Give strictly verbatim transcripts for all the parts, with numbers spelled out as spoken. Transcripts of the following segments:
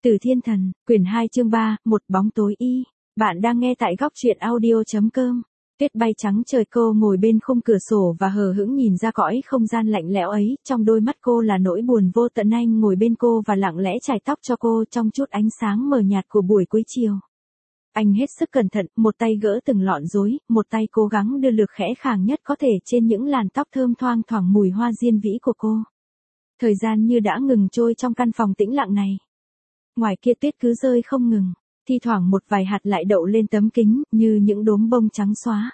Từ Thiên Thần, quyển hai chương ba, một bóng tối y. Bạn đang nghe tại góc truyện audio.com. Tuyết bay trắng trời, cô ngồi bên khung cửa sổ và hờ hững nhìn ra cõi không gian lạnh lẽo ấy, trong đôi mắt cô là nỗi buồn vô tận. Anh ngồi bên cô và lặng lẽ chải tóc cho cô trong chút ánh sáng mờ nhạt của buổi cuối chiều. Anh hết sức cẩn thận, một tay gỡ từng lọn rối, một tay cố gắng đưa lược khẽ khàng nhất có thể trên những làn tóc thơm thoang thoảng mùi hoa diên vĩ của cô. Thời gian như đã ngừng trôi trong căn phòng tĩnh lặng này. Ngoài kia tuyết cứ rơi không ngừng, thi thoảng một vài hạt lại đậu lên tấm kính, như những đốm bông trắng xóa.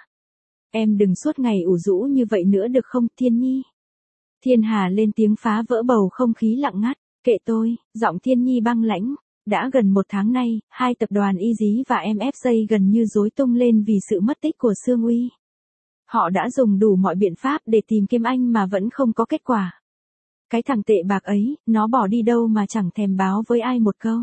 Em đừng suốt ngày ủ rũ như vậy nữa được không, Thiên Nhi? Thiên Hà lên tiếng phá vỡ bầu không khí lặng ngắt. Kệ tôi, giọng Thiên Nhi băng lãnh. Đã gần một tháng nay, hai tập đoàn Y Dí và em ép giây gần như rối tung lên vì sự mất tích của Sương Uy. Họ đã dùng đủ mọi biện pháp để tìm kiếm anh mà vẫn không có kết quả. Cái thằng tệ bạc ấy, nó bỏ đi đâu mà chẳng thèm báo với ai một câu.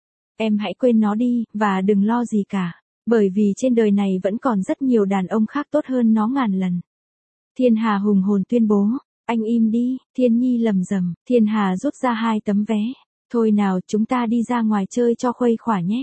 Em hãy quên nó đi, và đừng lo gì cả. Bởi vì trên đời này vẫn còn rất nhiều đàn ông khác tốt hơn nó ngàn lần. Thiên Hà hùng hồn tuyên bố. Anh im đi, Thiên Nhi lầm rầm. Thiên Hà rút ra hai tấm vé. Thôi nào, chúng ta đi ra ngoài chơi cho khuây khỏa nhé.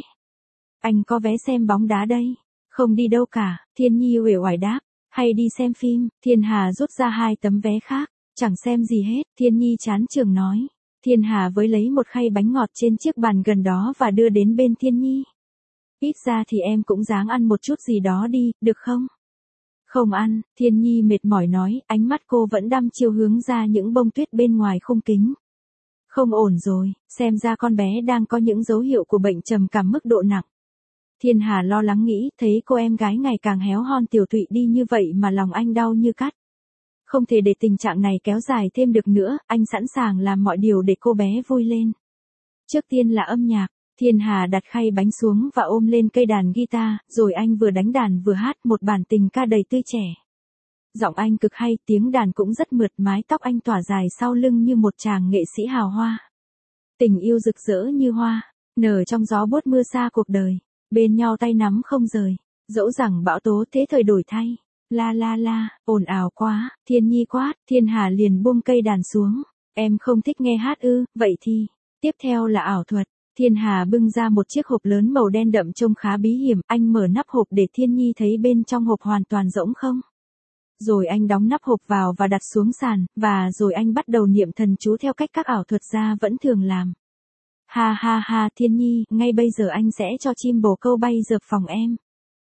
Anh có vé xem bóng đá đây. Không đi đâu cả, Thiên Nhi uể oải đáp. Hay đi xem phim. Thiên Hà rút ra hai tấm vé khác. Chẳng xem gì hết, Thiên Nhi chán chường nói. Thiên Hà với lấy một khay bánh ngọt trên chiếc bàn gần đó và đưa đến bên Thiên Nhi. Ít ra thì em cũng ráng ăn một chút gì đó đi, được không? Không ăn, Thiên Nhi mệt mỏi nói, ánh mắt cô vẫn đăm chiêu hướng ra những bông tuyết bên ngoài khung kính. Không ổn rồi, xem ra con bé đang có những dấu hiệu của bệnh trầm cảm mức độ nặng. Thiên Hà lo lắng nghĩ, thấy cô em gái ngày càng héo hon tiểu tụy đi như vậy mà lòng anh đau như cắt. Không thể để tình trạng này kéo dài thêm được nữa, anh sẵn sàng làm mọi điều để cô bé vui lên. Trước tiên là âm nhạc, Thiên Hà đặt khay bánh xuống và ôm lên cây đàn guitar, rồi anh vừa đánh đàn vừa hát một bản tình ca đầy tươi trẻ. Giọng anh cực hay, tiếng đàn cũng rất mượt, mái tóc anh tỏa dài sau lưng như một chàng nghệ sĩ hào hoa. Tình yêu rực rỡ như hoa, nở trong gió buốt mưa xa cuộc đời, bên nhau tay nắm không rời, dẫu rằng bão tố thế thời đổi thay. La la la, ồn ào quá, Thiên Nhi quát, Thiên Hà liền buông cây đàn xuống. Em không thích nghe hát ư, vậy thì, tiếp theo là ảo thuật. Thiên Hà bưng ra một chiếc hộp lớn màu đen đậm trông khá bí hiểm, anh mở nắp hộp để Thiên Nhi thấy bên trong hộp hoàn toàn rỗng không. Rồi anh đóng nắp hộp vào và đặt xuống sàn, và rồi anh bắt đầu niệm thần chú theo cách các ảo thuật gia vẫn thường làm. Ha ha ha, Thiên Nhi, ngay bây giờ anh sẽ cho chim bồ câu bay dợp phòng em.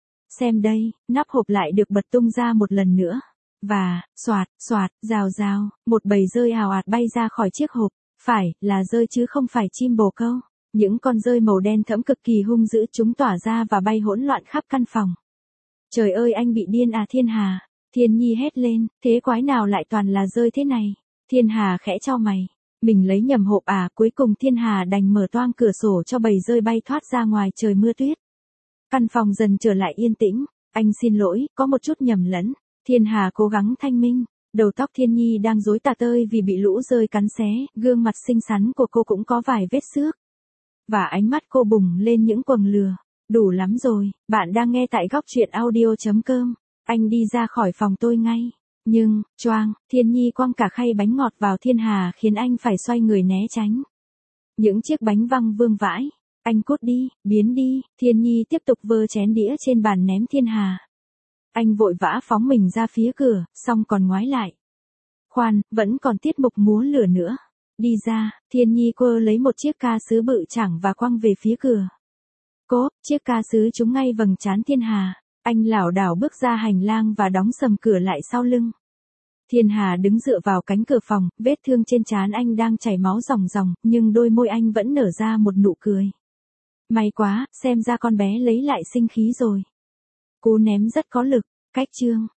Xem đây, nắp hộp lại được bật tung ra một lần nữa. Và, xoạt, xoạt, rào rào, một bầy dơi ào ạt bay ra khỏi chiếc hộp. Phải, là dơi chứ không phải chim bồ câu. Những con dơi màu đen thẫm cực kỳ hung dữ, chúng tỏa ra và bay hỗn loạn khắp căn phòng. Trời ơi, anh bị điên à Thiên Hà? Thiên Nhi hét lên, thế quái nào lại toàn là dơi thế này? Thiên Hà khẽ chau mày. Mình lấy nhầm hộp à? Cuối cùng Thiên Hà đành mở toang cửa sổ cho bầy dơi bay thoát ra ngoài trời mưa tuyết. Căn phòng dần trở lại yên tĩnh. Anh xin lỗi, có một chút nhầm lẫn. Thiên Hà cố gắng thanh minh. Đầu tóc Thiên Nhi đang rối tả tơi vì bị lũ dơi cắn xé, gương mặt xinh xắn của cô cũng có vài vết xước. Và ánh mắt cô bùng lên những quầng lửa. Đủ lắm rồi, bạn đang nghe tại góc truyện audio.com. Anh đi ra khỏi phòng tôi ngay. Nhưng, choang, Thiên Nhi quăng cả khay bánh ngọt vào Thiên Hà khiến anh phải xoay người né tránh. Những chiếc bánh văng vương vãi. Anh cút đi, biến đi, Thiên Nhi tiếp tục vơ chén đĩa trên bàn ném Thiên Hà. Anh vội vã phóng mình ra phía cửa, xong còn ngoái lại. Khoan, vẫn còn tiết mục múa lửa nữa. Đi ra, Thiên Nhi quơ lấy một chiếc ca sứ bự chảng và quăng về phía cửa. Cốp, chiếc ca sứ trúng ngay vầng trán Thiên Hà. Anh lảo đảo bước ra hành lang và đóng sầm cửa lại sau lưng. Thiên Hà đứng dựa vào cánh cửa phòng, vết thương trên trán anh đang chảy máu ròng ròng, nhưng đôi môi anh vẫn nở ra một nụ cười. May quá, xem ra con bé lấy lại sinh khí rồi. Cú ném rất có lực. Cách chương.